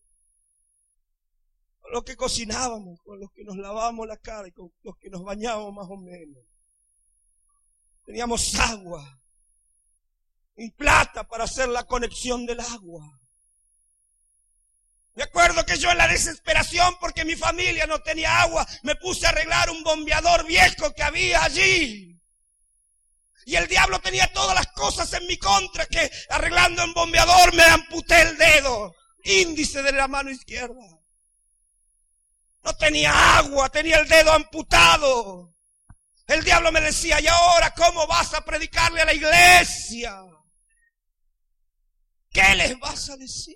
Speaker 2: Con los que cocinábamos, con los que nos lavábamos la cara y con los que nos bañábamos más o menos. Teníamos agua y plata para hacer la conexión del agua. Me acuerdo que yo en la desesperación porque mi familia no tenía agua, me puse a arreglar un bombeador viejo que había allí. Y el diablo tenía todas las cosas en mi contra, que arreglando un bombeador me amputé el dedo índice de la mano izquierda. No tenía agua, tenía el dedo amputado. El diablo me decía, ¿y ahora cómo vas a predicarle a la iglesia? ¿Qué les vas a decir?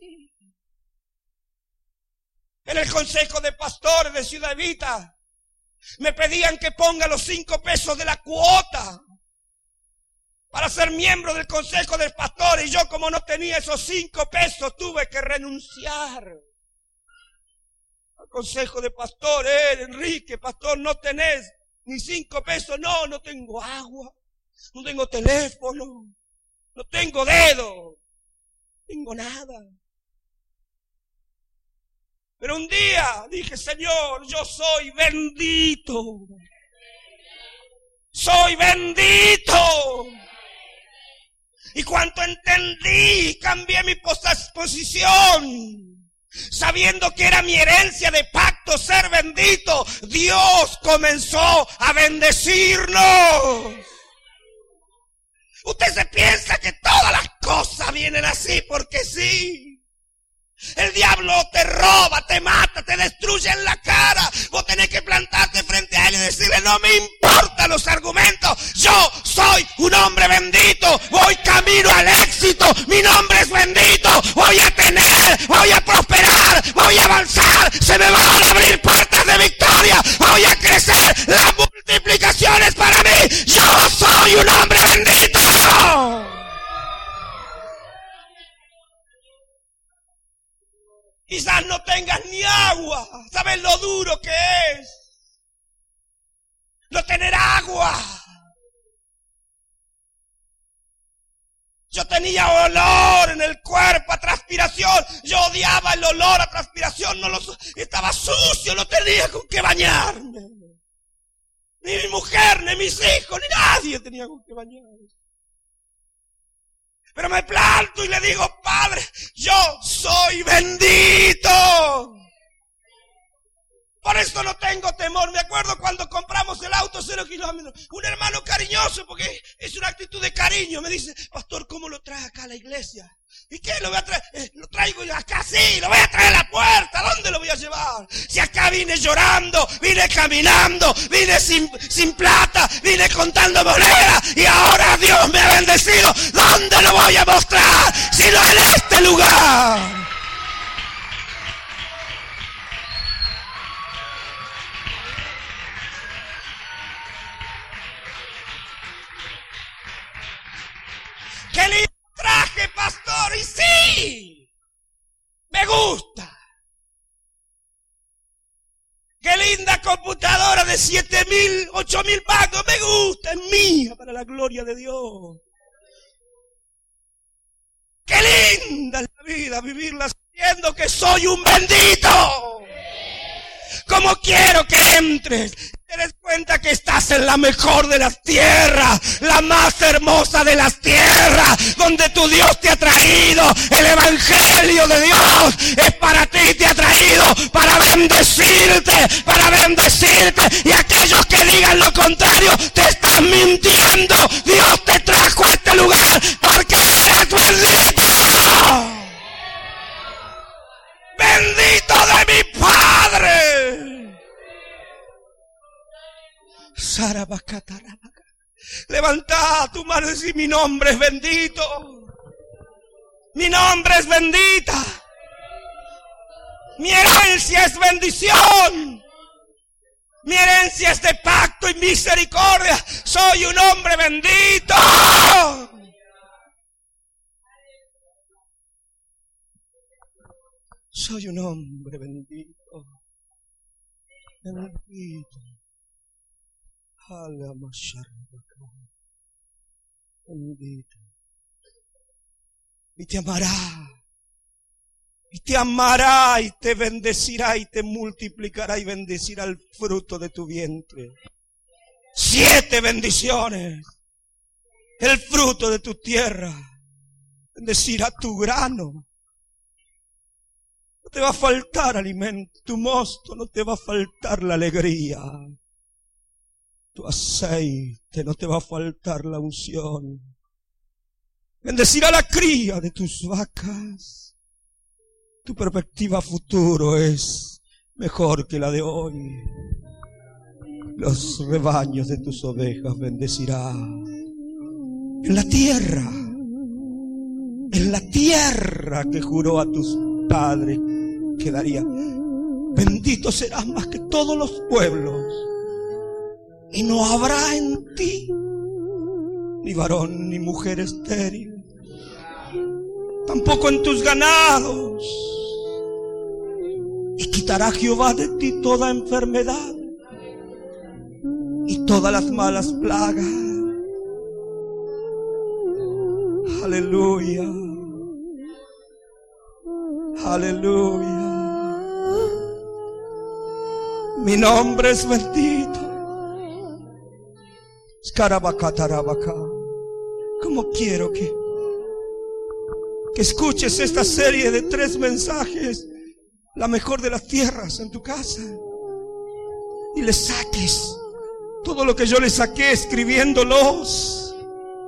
Speaker 2: En el consejo de pastores de Ciudad Evita me pedían que ponga los cinco pesos de la cuota para ser miembro del consejo de pastores, y yo, como no tenía esos cinco pesos, tuve que renunciar al consejo de pastores. Eh, Enrique, pastor, no tenés Ni cinco pesos, no, no tengo agua, no tengo teléfono, no tengo dedo, no tengo nada. Pero un día dije, Señor, yo soy bendito. Soy bendito. Y cuando entendí, cambié mi posición, sabiendo que era mi herencia de pacto ser bendito, Dios comenzó a bendecirnos. Usted se piensa que todas las cosas vienen así porque sí. El diablo te roba, te mata, te destruye en la cara. Vos tenés que plantarte frente a él y decirle, no me importan los argumentos. Yo soy un hombre bendito. Voy camino al éxito. Mi nombre es bendito. Voy a tener, voy a prosperar, voy a avanzar. Se me van a abrir puertas de victoria. Voy a crecer. Las multiplicaciones para mí. Yo soy un hombre bendito. Quizás no tengas ni agua. ¿Sabes lo duro que es no tener agua? Yo tenía olor en el cuerpo a transpiración. Yo odiaba el olor a transpiración. No lo, estaba sucio, no tenía con qué bañarme. Ni mi mujer, ni mis hijos, ni nadie tenía con qué bañarme. Pero me planto y le digo, Padre, yo soy bendito. Por eso no tengo temor. Me acuerdo cuando compramos el auto cero kilómetros. Un hermano cariñoso, porque es una actitud de cariño, me dice, pastor, ¿cómo lo trae acá a la iglesia? ¿Y qué? ¿Lo voy a traer? Eh, lo traigo acá, sí, lo voy a traer a la puerta. ¿Dónde lo voy a llevar? Si acá vine llorando, vine caminando, vine sin, sin plata, vine contando monedas y ahora Dios me ha bendecido. ¿Dónde lo voy a mostrar? Sino en este lugar. ¡Qué lindo traje, pastor! Y sí, me gusta. ¡Qué linda computadora de siete mil, ocho mil pagos! Me gusta, es mía para la gloria de Dios. ¡Qué linda es la vida vivirla sabiendo que soy un bendito! ¿Cómo quiero que entres? Te des cuenta que estás en la mejor de las tierras, la más hermosa de las tierras, donde tu Dios te ha traído. El evangelio de Dios es para ti, te ha traído para bendecirte, para bendecirte. Y aquellos que digan lo contrario, te están mintiendo. Dios te trajo a este lugar porque eres bendito. Bendito de mi Padre. Levanta tu mano y decir, mi nombre es bendito. Mi nombre es bendita. Mi herencia es bendición. Mi herencia es de pacto y misericordia. Soy un hombre bendito. Soy un hombre bendito. Bendito. Bendito. Y te amará. Y te amará y te bendecirá y te multiplicará y bendecirá el fruto de tu vientre. Siete bendiciones. El fruto de tu tierra. Bendecirá tu grano. No te va a faltar alimento. Tu mosto no te va a faltar la alegría. Tu aceite, no te va a faltar la unción. Bendecirá la cría de tus vacas. Tu perspectiva futuro es mejor que la de hoy. Los rebaños de tus ovejas bendecirá. En la tierra, en la tierra que juró a tus padres que daría. Bendito serás más que todos los pueblos. Y no habrá en ti ni varón ni mujer estéril, tampoco en tus ganados. Y quitará Jehová de ti toda enfermedad, y todas las malas plagas. Aleluya. Aleluya. Mi nombre es bendito. Como quiero que que escuches esta serie de tres mensajes, la mejor de las tierras, en tu casa, y le saques todo lo que yo le saqué escribiéndolos.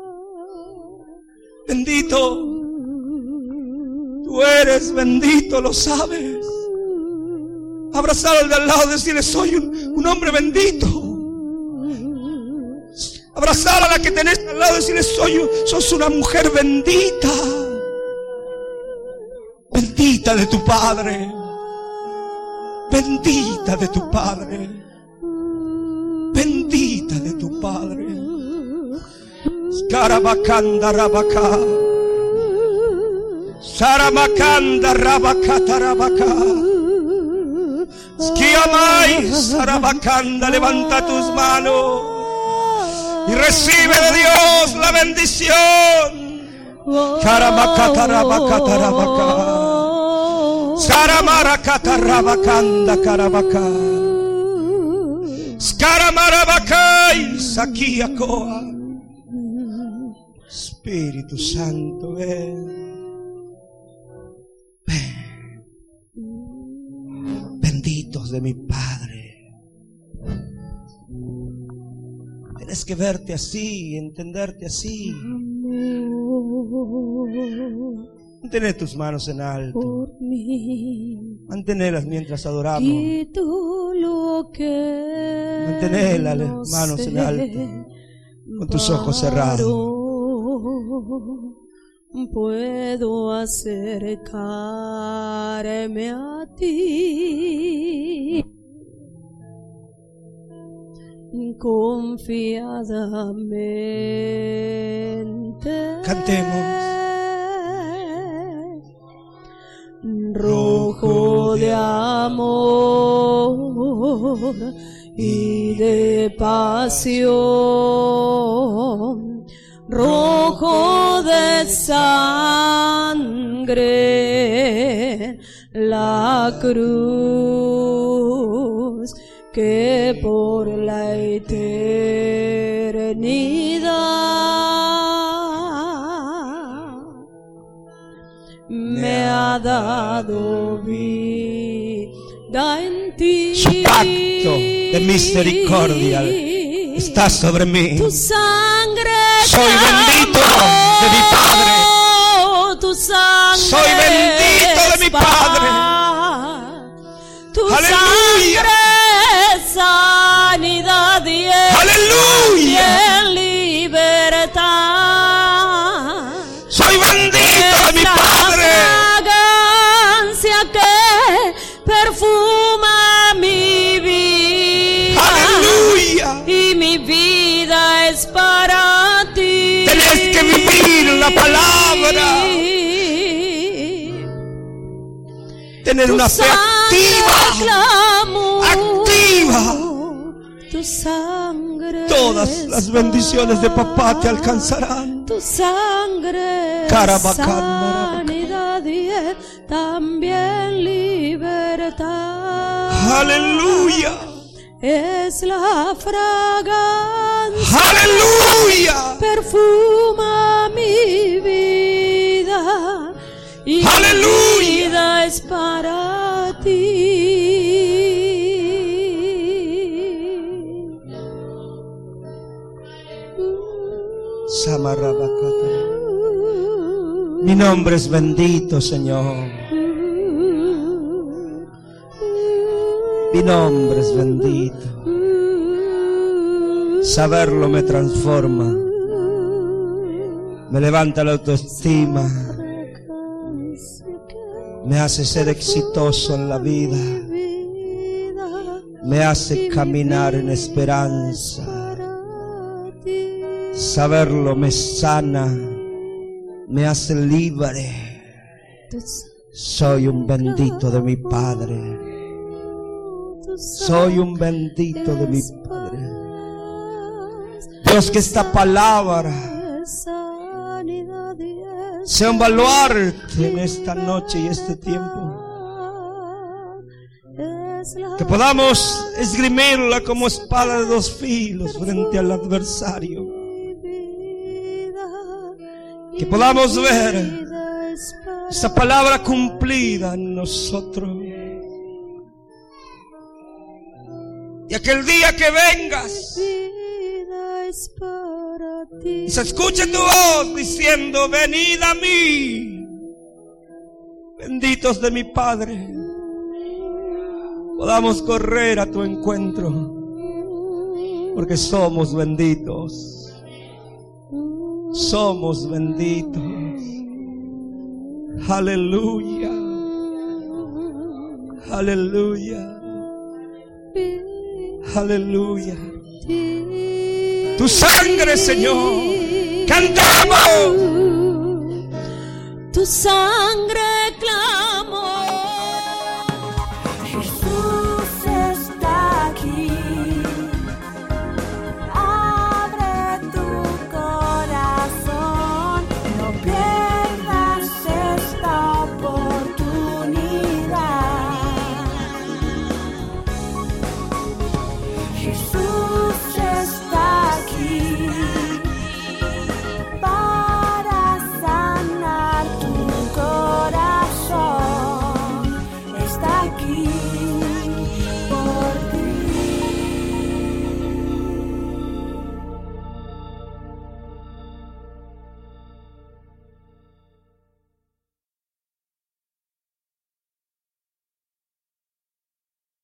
Speaker 2: Bendito, tú eres bendito, lo sabes. Abrazar al de al lado, decirle: soy un, un hombre bendito. Abrazar a la que tenés al lado, decirle: soy un, sos una mujer bendita. Bendita de tu Padre. Bendita de tu Padre. Bendita de tu Padre. Skarabakanda rabaka. Saramakanda rabakata rabaka. Skiamai sarabakanda. Levanta tus manos y recibe de Dios la bendición. Karamakata rabakata rabaka. Saramarakata rabakanda karabaka. Skaramarabakai sakiakoa. Espíritu Santo, ven. Ven. Benditos de mi Padre. Tienes que verte así, entenderte así. Mantén tus manos en alto. Manténlas mientras adoramos. Mantén las manos en alto, con tus ojos cerrados.
Speaker 1: Puedo acercarme a ti confiadamente.
Speaker 2: Cantemos.
Speaker 1: Rojo de amor y de pasión, rojo de sangre, la cruz que por la eternidad me ha dado vida en ti.
Speaker 2: Su pacto de misericordia está sobre mí.
Speaker 1: Tu sangre,
Speaker 2: soy bendito de mi Padre.
Speaker 1: Tu sangre,
Speaker 2: soy bendito de mi Padre.
Speaker 1: Tu
Speaker 2: aleluya.
Speaker 1: Sangre, sanidad y
Speaker 2: aleluya.
Speaker 1: Libertad.
Speaker 2: Soy bendito de mi Padre.
Speaker 1: Fragancia que perfuma mi vida.
Speaker 2: Aleluya.
Speaker 1: Y mi vida es para ti.
Speaker 2: Tenés que vivir la palabra. Tener una fe activa. Activa.
Speaker 1: Tu sangre.
Speaker 2: Todas las bendiciones de papá te alcanzarán.
Speaker 1: Tu sangre. Sanidad y también libertad.
Speaker 2: Aleluya.
Speaker 1: Es la fragancia.
Speaker 2: Aleluya.
Speaker 1: Perfuma mi vida. Y
Speaker 2: aleluya.
Speaker 1: Mi vida es para ti.
Speaker 2: Samarabakata. Mi nombre es bendito, Señor. Mi nombre es bendito. Saberlo me transforma. Me levanta la autoestima. Me hace ser exitoso en la vida. Me hace caminar en esperanza. Saberlo me sana. Me hace libre. Soy un bendito de mi Padre. Soy un bendito de mi Padre. Dios, que esta palabra sea un baluarte en esta noche y este tiempo. Que podamos esgrimirla como espada de dos filos frente al adversario. Que podamos ver esa palabra cumplida en nosotros. Y aquel día que vengas y se escuche tu voz diciendo: venid a mí, benditos de mi Padre, podamos correr a tu encuentro, porque somos benditos, somos benditos. Aleluya, aleluya, aleluya. Tu sangre, Señor, cantamos.
Speaker 1: Tu sangre